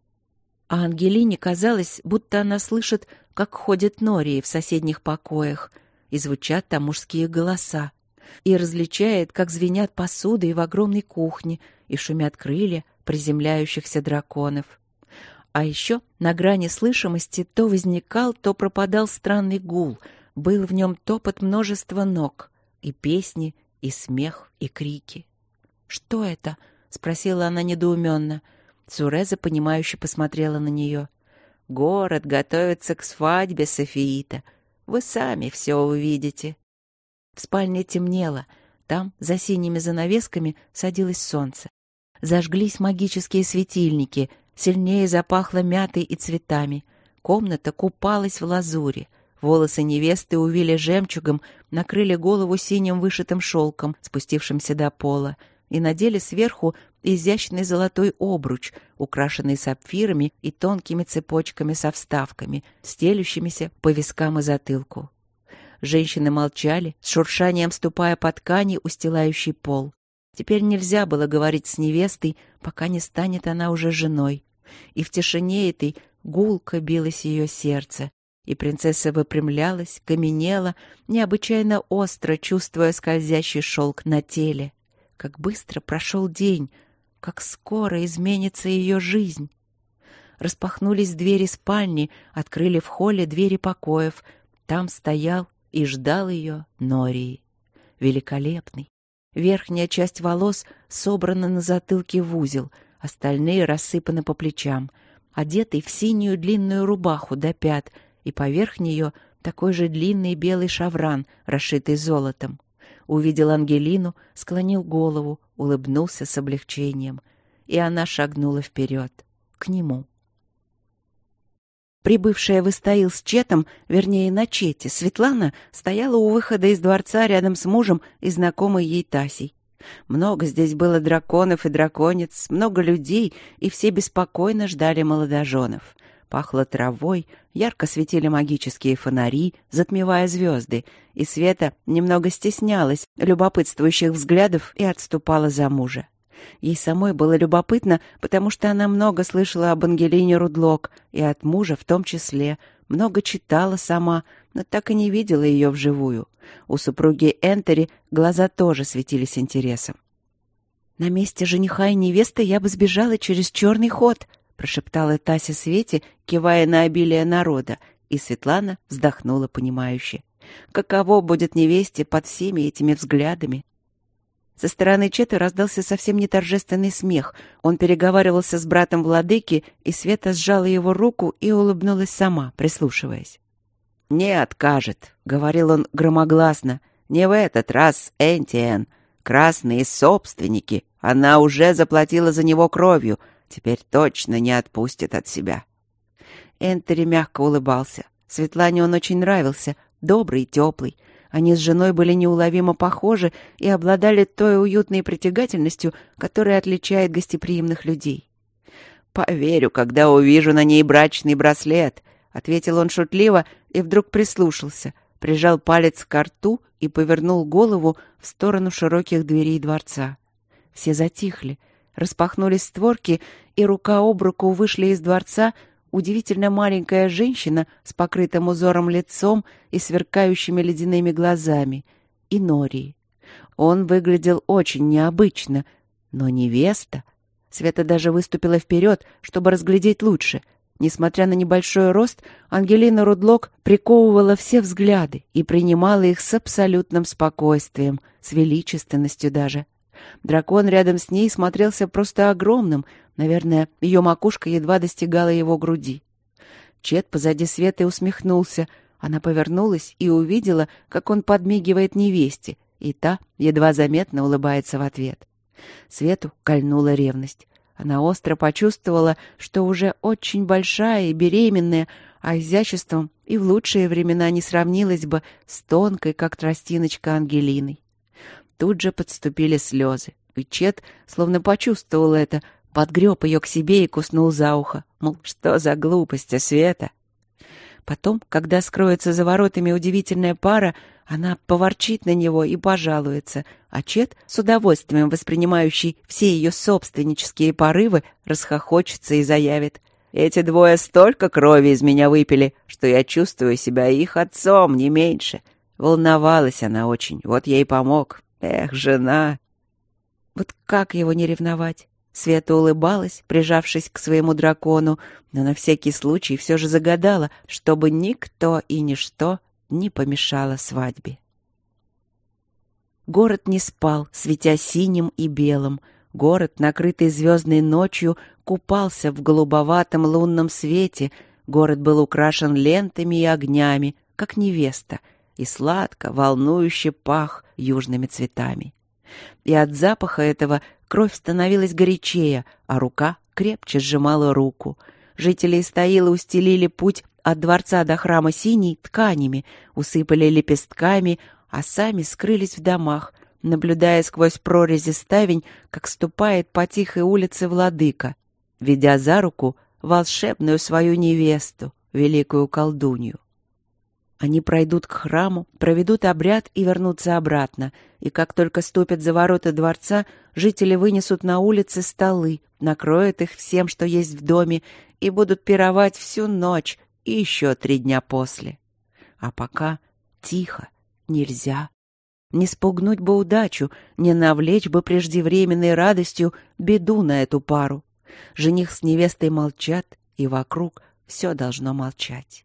А Ангелине казалось, будто она слышит, как ходят нории в соседних покоях, и звучат там мужские голоса, и различает, как звенят посуды и в огромной кухне, и шумят крылья приземляющихся драконов. А еще на грани слышимости то возникал, то пропадал странный гул, был в нем топот множества ног, и песни, и смех, и крики. «Что это?» — спросила она недоуменно. Суреза, понимающе посмотрела на нее. «Город готовится к свадьбе, Софиита. Вы сами все увидите». В спальне темнело. Там, за синими занавесками, садилось солнце. Зажглись магические светильники, сильнее запахло мятой и цветами. Комната купалась в лазури. Волосы невесты увили жемчугом, накрыли голову синим вышитым шелком, спустившимся до пола, и надели сверху изящный золотой обруч, украшенный сапфирами и тонкими цепочками со вставками, стелющимися по вискам и затылку. Женщины молчали, с шуршанием ступая по ткани, устилающей пол. Теперь нельзя было говорить с невестой, пока не станет она уже женой. И в тишине этой гулко билось ее сердце, и принцесса выпрямлялась, каменела, необычайно остро чувствуя скользящий шелк на теле. Как быстро прошел день, как скоро изменится ее жизнь. Распахнулись двери спальни, открыли в холле двери покоев. Там стоял и ждал ее Нории. Великолепный. Верхняя часть волос собрана на затылке в узел, остальные рассыпаны по плечам, одетый в синюю длинную рубаху до пят, и поверх нее такой же длинный белый шавран, расшитый золотом. Увидел Ангелину, склонил голову, улыбнулся с облегчением, и она шагнула вперед, к нему. Прибывшая в Истаил с Четом, вернее, на Чете, Светлана стояла у выхода из дворца рядом с мужем и знакомой ей Тасей. Много здесь было драконов и драконец, много людей, и все беспокойно ждали молодоженов. Пахло травой, ярко светили магические фонари, затмевая звезды, и Света немного стеснялась любопытствующих взглядов и отступала за мужа. Ей самой было любопытно, потому что она много слышала об Ангелине Рудлок, и от мужа в том числе, много читала сама, но так и не видела ее вживую. У супруги Энтери глаза тоже светились интересом. «На месте жениха и невесты я бы сбежала через черный ход», прошептала Тася Свете, кивая на обилие народа, и Светлана вздохнула понимающе. Каково будет невесте под всеми этими взглядами? Со стороны Чета раздался совсем не торжественный смех. Он переговаривался с братом владыки, и Света сжала его руку и улыбнулась сама, прислушиваясь. «Не откажет», — говорил он громогласно. «Не в этот раз, Энтиэн. Красные собственники. Она уже заплатила за него кровью. Теперь точно не отпустит от себя». Энтери мягко улыбался. Светлане он очень нравился, добрый и теплый. Они с женой были неуловимо похожи и обладали той уютной притягательностью, которая отличает гостеприимных людей. «Поверю, когда увижу на ней брачный браслет», — ответил он шутливо и вдруг прислушался, прижал палец к рту и повернул голову в сторону широких дверей дворца. Все затихли, распахнулись створки, и рука об руку вышли из дворца удивительно маленькая женщина с покрытым узором лицом и сверкающими ледяными глазами, и Нории. Он выглядел очень необычно, но невеста. Света даже выступила вперед, чтобы разглядеть лучше. Несмотря на небольшой рост, Ангелина Рудлок приковывала все взгляды и принимала их с абсолютным спокойствием, с величественностью даже. Дракон рядом с ней смотрелся просто огромным, наверное, ее макушка едва достигала его груди. Чет позади Светы усмехнулся. Она повернулась и увидела, как он подмигивает невесте, и та едва заметно улыбается в ответ. Свету кольнула ревность. Она остро почувствовала, что уже очень большая и беременная, а изяществом и в лучшие времена не сравнилась бы с тонкой, как тростиночка, Ангелиной. Тут же подступили слезы, и Чет, словно почувствовал это, подгреб ее к себе и куснул за ухо. Мол, что за глупость, Света? Потом, когда скроется за воротами удивительная пара, она поворчит на него и пожалуется, а Чет, с удовольствием воспринимающий все ее собственнические порывы, расхохочется и заявит: «Эти двое столько крови из меня выпили, что я чувствую себя их отцом, не меньше». Волновалась она очень, вот я и помог. Эх, жена! Вот как его не ревновать? Света улыбалась, прижавшись к своему дракону, но на всякий случай все же загадала, чтобы никто и ничто не помешало свадьбе. Город не спал, светя синим и белым. Город, накрытый звездной ночью, купался в голубоватом лунном свете. Город был украшен лентами и огнями, как невеста, и сладко, волнующе пах южными цветами. И от запаха этого кровь становилась горячее, а рука крепче сжимала руку. Жители Истаила устелили путь от дворца до храма Синий тканями, усыпали лепестками, а сами скрылись в домах, наблюдая сквозь прорези ставень, как ступает по тихой улице владыка, ведя за руку волшебную свою невесту, великую колдунью. Они пройдут к храму, проведут обряд и вернутся обратно, и как только ступят за ворота дворца, жители вынесут на улице столы, накроют их всем, что есть в доме, и будут пировать всю ночь и еще 3 дня после. А пока тихо, нельзя. Не спугнуть бы удачу, не навлечь бы преждевременной радостью беду на эту пару. Жених с невестой молчат, и вокруг все должно молчать.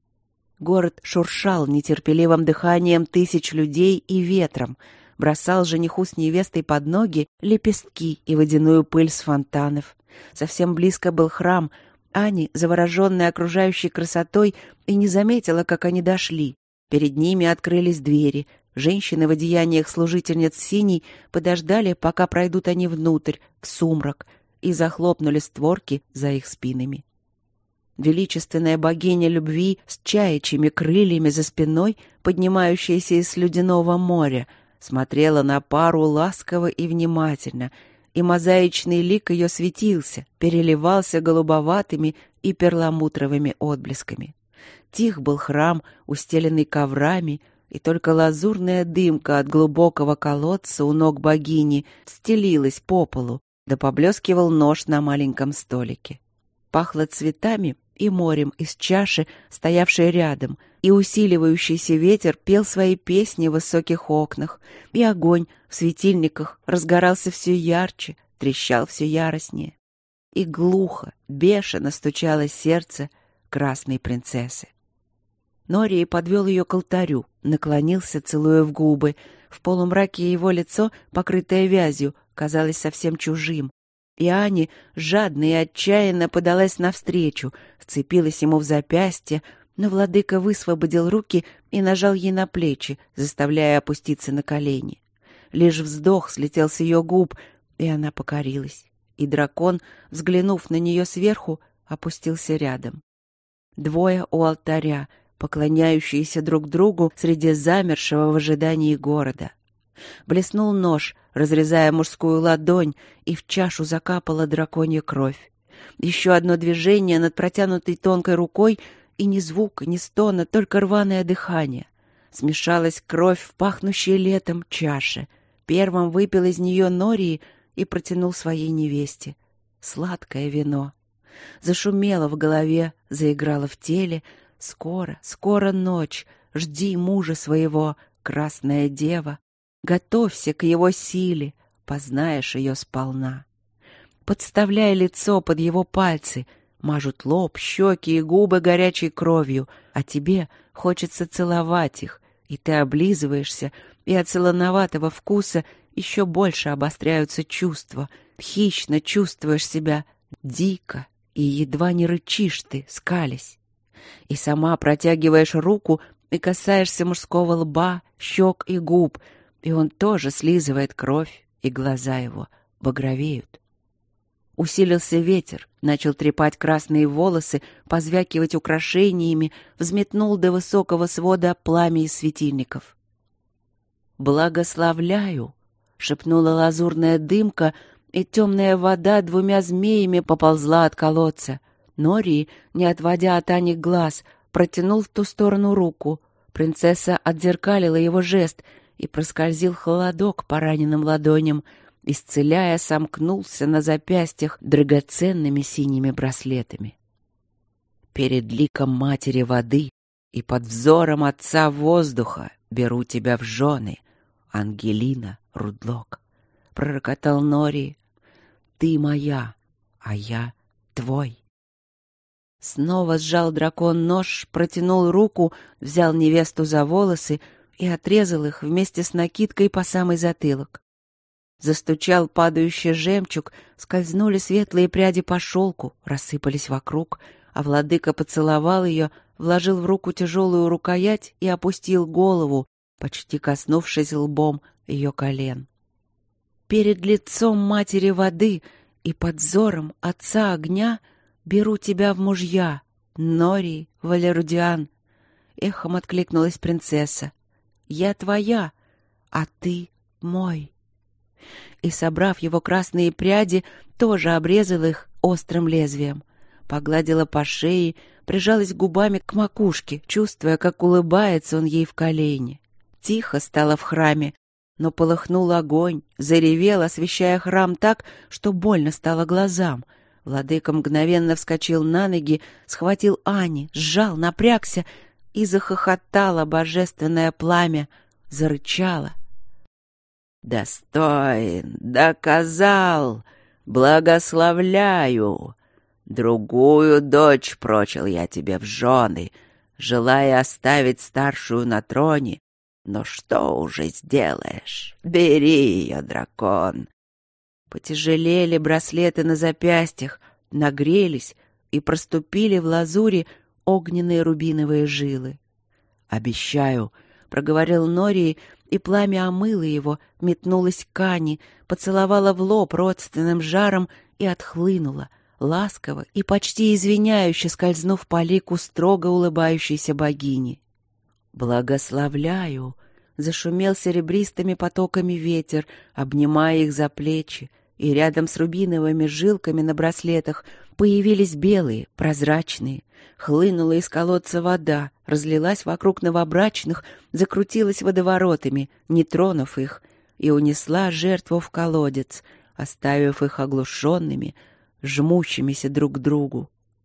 Город шуршал нетерпеливым дыханием тысяч людей и ветром, бросал жениху с невестой под ноги лепестки и водяную пыль с фонтанов. Совсем близко был храм. Ани, завороженная окружающей красотой, и не заметила, как они дошли. Перед ними открылись двери. Женщины в одеяниях служительниц Синей подождали, пока пройдут они внутрь, в сумрак, и захлопнули створки за их спинами. Величественная богиня любви с чаячьими крыльями за спиной, поднимающаяся из слюдяного моря, смотрела на пару ласково и внимательно, и мозаичный лик ее светился, переливался голубоватыми и перламутровыми отблесками. Тих был храм, устеленный коврами, и только лазурная дымка от глубокого колодца у ног богини стелилась по полу, да поблескивал нож на маленьком столике. Пахло цветами и морем из чаши, стоявшей рядом, и усиливающийся ветер пел свои песни в высоких окнах, и огонь в светильниках разгорался все ярче, трещал все яростнее. И глухо, бешено стучало сердце красной принцессы. Нории подвел ее к алтарю, наклонился, целуя в губы. В полумраке его лицо, покрытое вязью, казалось совсем чужим. И Ани жадно и отчаянно подалась навстречу, вцепилась ему в запястье, но владыка высвободил руки и нажал ей на плечи, заставляя опуститься на колени. Лишь вздох слетел с ее губ, и она покорилась. И дракон, взглянув на нее сверху, опустился рядом. Двое у алтаря, поклоняющиеся друг другу среди замершего в ожидании города. Блеснул нож, разрезая мужскую ладонь, и в чашу закапала драконья кровь. Еще одно движение над протянутой тонкой рукой, и ни звука, ни стона, только рваное дыхание. Смешалась кровь в пахнущей летом чаше. Первым выпил из нее Нории, и протянул своей невесте. Сладкое вино. Зашумело в голове, заиграло в теле. Скоро, скоро ночь. Жди мужа своего, красная дева. Готовься к его силе, познаешь ее сполна. Подставляй лицо под его пальцы, мажут лоб, щеки и губы горячей кровью, а тебе хочется целовать их, и ты облизываешься, и от солоноватого вкуса еще больше обостряются чувства. Хищно чувствуешь себя, дико, и едва не рычишь ты, скалясь. И сама протягиваешь руку и касаешься мужского лба, щек и губ, и он тоже слизывает кровь, и глаза его багровеют. Усилился ветер, начал трепать красные волосы, позвякивать украшениями, взметнул до высокого свода пламя из светильников. «Благословляю!» — шепнула лазурная дымка, и темная вода двумя змеями поползла от колодца. Норий, не отводя от Ани глаз, протянул в ту сторону руку. Принцесса отзеркалила его жест, и проскользил холодок по раненым ладоням, исцеляя, сомкнулся на запястьях драгоценными синими браслетами. «Перед ликом матери воды и под взором отца воздуха беру тебя в жены, Ангелина Рудлок», — пророкотал Норий. «Ты моя, а я твой». Снова сжал дракон нож, протянул руку, взял невесту за волосы и отрезал их вместе с накидкой по самый затылок. Застучал падающий жемчуг, скользнули светлые пряди по шелку, рассыпались вокруг, а владыка поцеловал ее, вложил в руку тяжелую рукоять и опустил голову, почти коснувшись лбом ее колен. «Перед лицом матери воды и под взором отца огня беру тебя в мужья, Норий Валерудиан», — эхом откликнулась принцесса. «Я твоя, а ты мой». И, собрав его красные пряди, тоже обрезал их острым лезвием. Погладила по шее, прижалась губами к макушке, чувствуя, как улыбается он ей в колени. Тихо стало в храме, но полыхнул огонь, заревел, освещая храм так, что больно стало глазам. Владыка мгновенно вскочил на ноги, схватил Ани, сжал, напрягся, и захохотало божественное пламя, зарычало. «Достоин, доказал, благословляю. Другую дочь прочил я тебе в жены, желая оставить старшую на троне. Но что уже сделаешь? Бери ее, дракон». Потяжелели браслеты на запястьях, нагрелись и проступили в лазури огненные рубиновые жилы. «Обещаю», — проговорил Норий, и пламя омыло его, метнулось к Ане, поцеловало в лоб родственным жаром и отхлынуло, ласково и почти извиняюще скользнув по лику строго улыбающейся богини. «Благословляю», — зашумел серебристыми потоками ветер, обнимая их за плечи, и рядом с рубиновыми жилками на браслетах появились белые, прозрачные. Хлынула из колодца вода, разлилась вокруг новобрачных, закрутилась водоворотами, не тронув их, и унесла жертву в колодец, оставив их оглушенными, жмущимися друг к другу.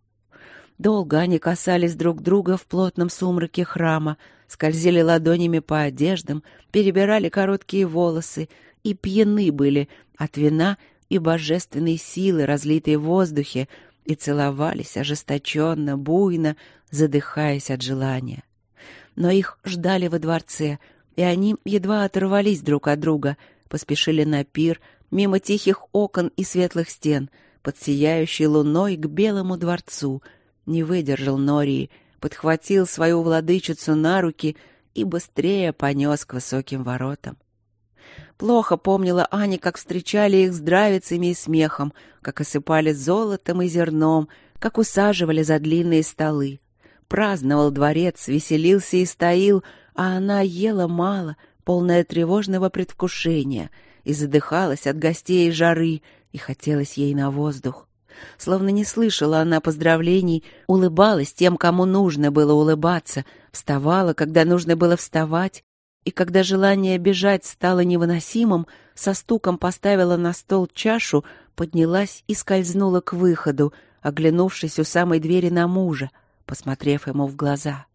Долго они касались друг друга в плотном сумраке храма, скользили ладонями по одеждам, перебирали короткие волосы и пьяны были от вина и божественной силы, разлитой в воздухе, и целовались ожесточенно, буйно, задыхаясь от желания. Но их ждали во дворце, и они едва оторвались друг от друга, поспешили на пир, мимо тихих окон и светлых стен, под сияющей луной к белому дворцу. Не выдержал Норий, подхватил свою владычицу на руки и быстрее понес к высоким воротам. Плохо помнила Аня, как встречали их здравицами и смехом, как осыпали золотом и зерном, как усаживали за длинные столы. Праздновал дворец, веселился и стоил, а она ела мало, полная тревожного предвкушения, и задыхалась от гостей и жары, и хотелось ей на воздух. Словно не слышала она поздравлений, улыбалась тем, кому нужно было улыбаться, вставала, когда нужно было вставать, и когда желание бежать стало невыносимым, со стуком поставила на стол чашу, поднялась и скользнула к выходу, оглянувшись у самой двери на мужа, посмотрев ему в глаза.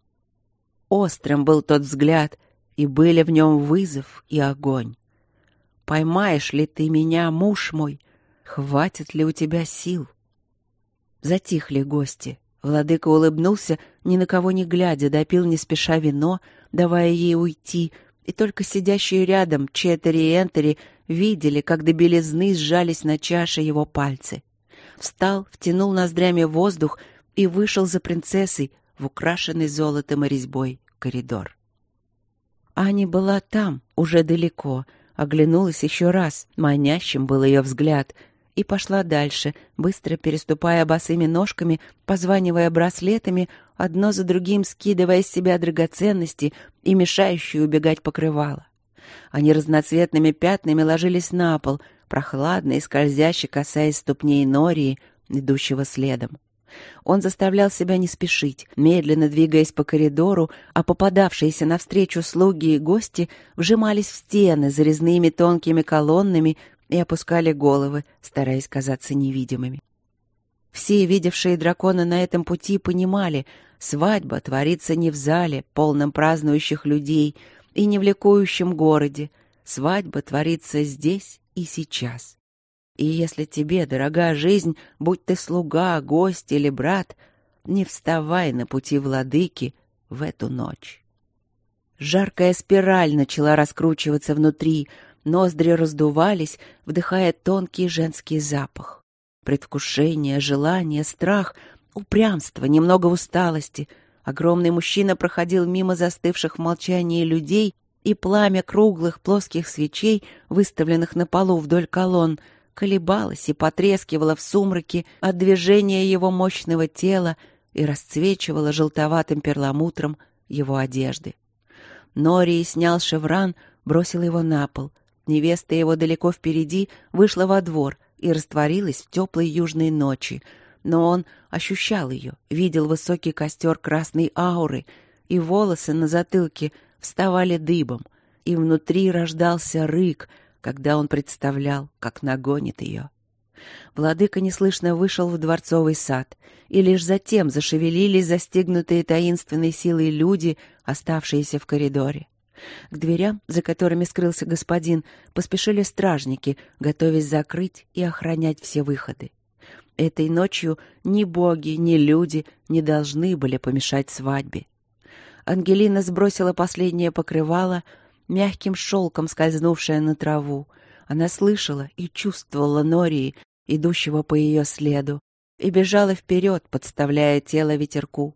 Острым был тот взгляд, и были в нем вызов и огонь. «Поймаешь ли ты меня, муж мой? Хватит ли у тебя сил?» Затихли гости. Владыка улыбнулся, ни на кого не глядя, допил не спеша вино, давая ей уйти, и только сидящие рядом Четтери и Энтери видели, как до белизны сжались на чаше его пальцы. Встал, втянул ноздрями воздух и вышел за принцессой в украшенный золотом и резьбой коридор. Аня была там, уже далеко, оглянулась еще раз, манящим был ее взгляд, и пошла дальше, быстро переступая босыми ножками, позванивая браслетами, одно за другим скидывая с себя драгоценности и мешающие убегать покрывало. Они разноцветными пятнами ложились на пол, прохладно и скользяще касаясь ступней Нории, идущего следом. Он заставлял себя не спешить, медленно двигаясь по коридору, а попадавшиеся навстречу слуги и гости вжимались в стены за резными тонкими колоннами и опускали головы, стараясь казаться невидимыми. Все, видевшие дракона на этом пути, понимали, свадьба творится не в зале, полном празднующих людей, и не в ликующем городе. Свадьба творится здесь и сейчас. И если тебе дорога жизнь, будь ты слуга, гость или брат, не вставай на пути владыки в эту ночь. Жаркая спираль начала раскручиваться внутри, ноздри раздувались, вдыхая тонкий женский запах. Предвкушение, желание, страх, упрямство, немного усталости. Огромный мужчина проходил мимо застывших в молчании людей, и пламя круглых плоских свечей, выставленных на полу вдоль колонн, колебалось и потрескивало в сумраке от движения его мощного тела и расцвечивало желтоватым перламутром его одежды. Норий снял шевран, бросил его на пол. Невеста его далеко впереди вышла во двор и растворилась в теплой южной ночи, но он ощущал ее, видел высокий костер красной ауры, и волосы на затылке вставали дыбом, и внутри рождался рык, когда он представлял, как нагонит ее. Владыка неслышно вышел в дворцовый сад, и лишь затем зашевелились застигнутые таинственной силой люди, оставшиеся в коридоре. К дверям, за которыми скрылся господин, поспешили стражники, готовясь закрыть и охранять все выходы. Этой ночью ни боги, ни люди не должны были помешать свадьбе. Ангелина сбросила последнее покрывало, мягким шелком скользнувшее на траву. Она слышала и чувствовала Нории, идущего по ее следу, и бежала вперед, подставляя тело ветерку.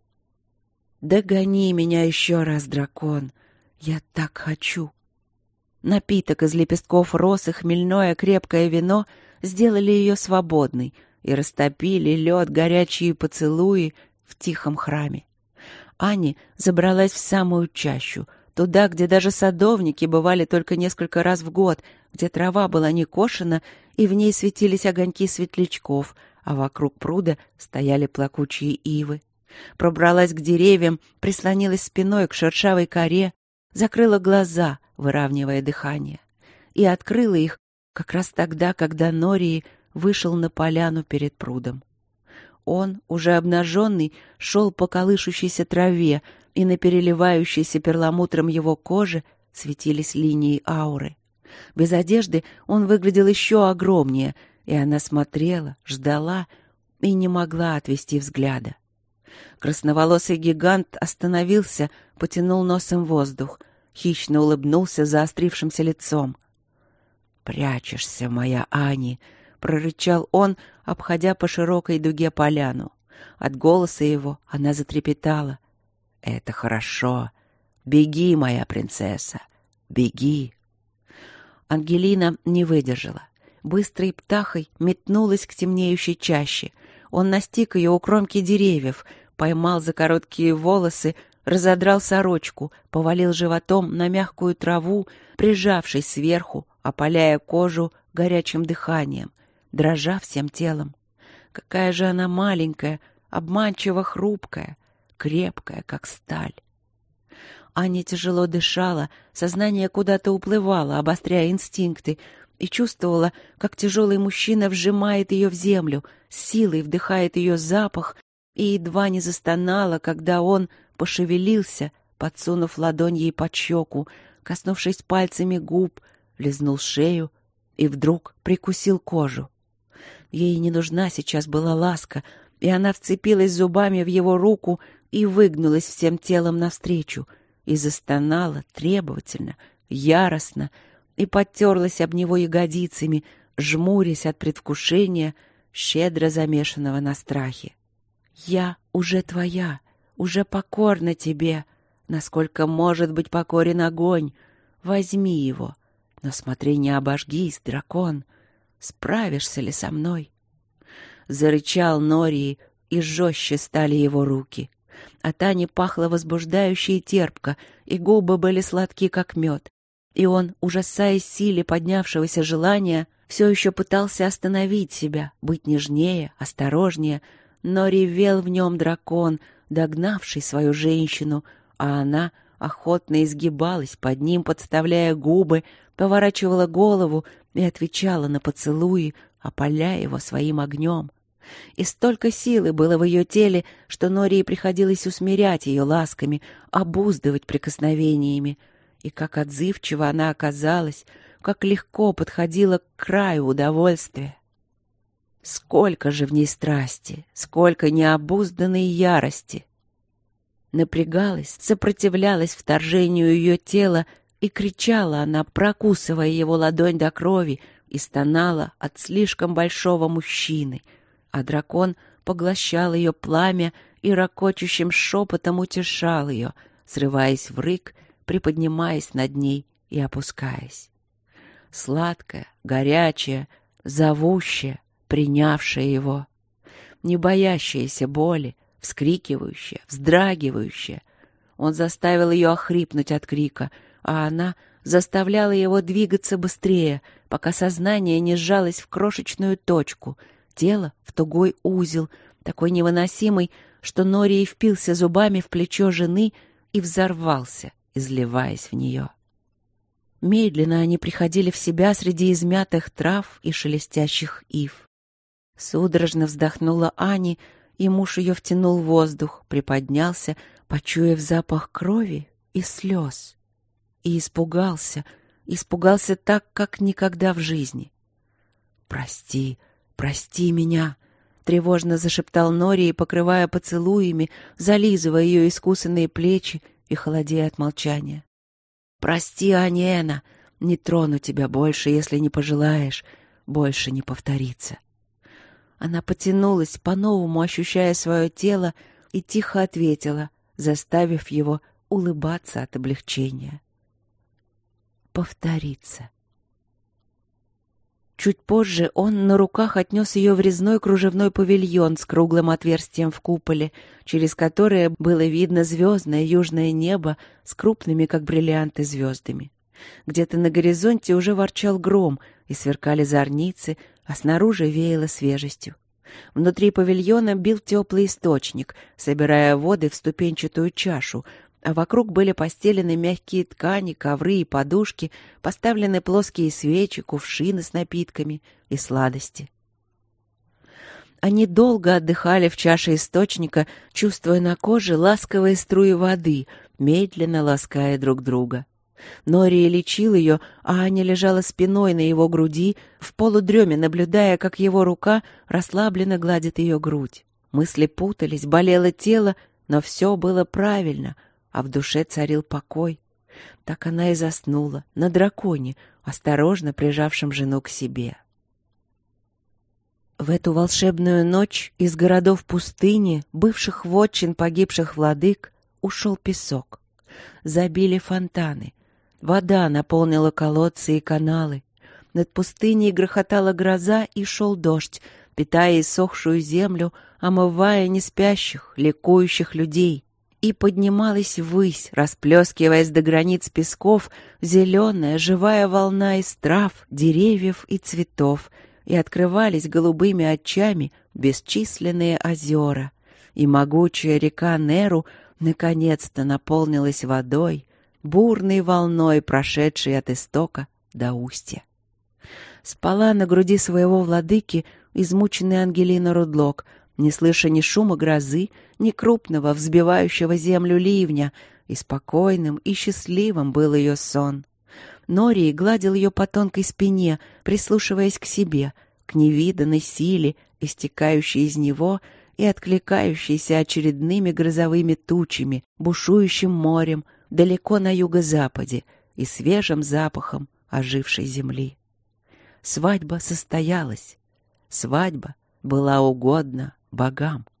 «Догони меня еще раз, дракон! Я так хочу!» Напиток из лепестков роз и хмельное крепкое вино сделали ее свободной и растопили лед горячие поцелуи в тихом храме. Аня забралась в самую чащу, туда, где даже садовники бывали только несколько раз в год, где трава была не кошена, и в ней светились огоньки светлячков, а вокруг пруда стояли плакучие ивы. Пробралась к деревьям, прислонилась спиной к шершавой коре, закрыла глаза, выравнивая дыхание, и открыла их как раз тогда, когда Нории вышел на поляну перед прудом. Он, уже обнаженный, шел по колышущейся траве, и на переливающейся перламутром его коже светились линии ауры. Без одежды он выглядел еще огромнее, и она смотрела, ждала и не могла отвести взгляда. Красноволосый гигант остановился, потянул носом воздух, хищно улыбнулся заострившимся лицом. «Прячешься, моя Ани!» — прорычал он, обходя по широкой дуге поляну. От голоса его она затрепетала. «Это хорошо. Беги, моя принцесса, беги!» Ангелина не выдержала. Быстрой птахой метнулась к темнеющей чаще. Он настиг ее у кромки деревьев, поймал за короткие волосы, разодрал сорочку, повалил животом на мягкую траву, прижавшись сверху, опаляя кожу горячим дыханием, дрожа всем телом. Какая же она маленькая, обманчиво хрупкая, крепкая, как сталь. Аня тяжело дышала, сознание куда-то уплывало, обостряя инстинкты, и чувствовала, как тяжелый мужчина вжимает ее в землю, с силой вдыхает ее запах, и едва не застонала, когда он пошевелился, подсунув ладонь ей под щеку, коснувшись пальцами губ, лизнул шею и вдруг прикусил кожу. Ей не нужна сейчас была ласка, и она вцепилась зубами в его руку и выгнулась всем телом навстречу, и застонала требовательно, яростно, и подтерлась об него ягодицами, жмурясь от предвкушения, щедро замешанного на страхе. «Я уже твоя, уже покорна тебе, насколько может быть покорен огонь. Возьми его, но смотри, не обожгись, дракон. Справишься ли со мной?» Зарычал Нории, и жестче стали его руки. От Ани пахло возбуждающе и терпко, и губы были сладки, как мед. И он, ужасаясь силе поднявшегося желания, все еще пытался остановить себя, быть нежнее, осторожнее, но ревел в нем дракон, догнавший свою женщину, а она охотно изгибалась под ним, подставляя губы, поворачивала голову и отвечала на поцелуи, опаляя его своим огнем. И столько силы было в ее теле, что Нории приходилось усмирять ее ласками, обуздывать прикосновениями. И как отзывчива она оказалась, как легко подходила к краю удовольствия. Сколько же в ней страсти, сколько необузданной ярости! Напрягалась, сопротивлялась вторжению ее тела, и кричала она, прокусывая его ладонь до крови, и стонала от слишком большого мужчины, а дракон поглощал ее пламя и ракочущим шепотом утешал ее, срываясь в рык, приподнимаясь над ней и опускаясь. Сладкая, горячая, зовущая, принявшая его, не боящаяся боли, вскрикивающая, вздрагивающая. Он заставил ее охрипнуть от крика, а она заставляла его двигаться быстрее, пока сознание не сжалось в крошечную точку, тело в тугой узел, такой невыносимый, что Нории впился зубами в плечо жены и взорвался, изливаясь в нее. Медленно они приходили в себя среди измятых трав и шелестящих ив. Судорожно вздохнула Ани, и муж ее втянул воздух, приподнялся, почуяв запах крови и слез. И испугался так, как никогда в жизни. «Прости, прости меня!» — тревожно зашептал Нории, покрывая поцелуями, зализывая ее искусанные плечи и холодея от молчания. «Прости, Аниэна, не трону тебя больше, если не пожелаешь, больше не повторится». Она потянулась, по-новому ощущая свое тело, и тихо ответила, заставив его улыбаться от облегчения. «Повторится». Чуть позже он на руках отнес ее в резной кружевной павильон с круглым отверстием в куполе, через которое было видно звездное южное небо с крупными, как бриллианты, звездами. Где-то на горизонте уже ворчал гром, и сверкали зорницы, а снаружи веяло свежестью. Внутри павильона бил теплый источник, собирая воды в ступенчатую чашу, а вокруг были постелены мягкие ткани, ковры и подушки, поставлены плоские свечи, кувшины с напитками и сладости. Они долго отдыхали в чаше источника, чувствуя на коже ласковые струи воды, медленно лаская друг друга. Нория лечил ее, а Аня лежала спиной на его груди, в полудреме наблюдая, как его рука расслабленно гладит ее грудь. Мысли путались, болело тело, но все было правильно, а в душе царил покой. Так она и заснула, на драконе, осторожно прижавшем жену к себе. В эту волшебную ночь из городов пустыни, бывших вотчин погибших владык, ушел песок. Забили фонтаны. Вода наполнила колодцы и каналы. Над пустыней грохотала гроза, и шел дождь, питая иссохшую землю, омывая неспящих, ликующих людей. И поднималась ввысь, расплескиваясь до границ песков, зеленая живая волна из трав, деревьев и цветов, и открывались голубыми очами бесчисленные озера, и могучая река Неру наконец-то наполнилась водой, бурной волной, прошедшей от истока до устья. Спала на груди своего владыки измученная Ангелина Рудлок, не слыша ни шума грозы, ни крупного, взбивающего землю ливня, и спокойным и счастливым был ее сон. Норий гладил ее по тонкой спине, прислушиваясь к себе, к невиданной силе, истекающей из него и откликающейся очередными грозовыми тучами, бушующим морем далеко на юго-западе и свежим запахом ожившей земли. Свадьба состоялась. Свадьба была угодна богам.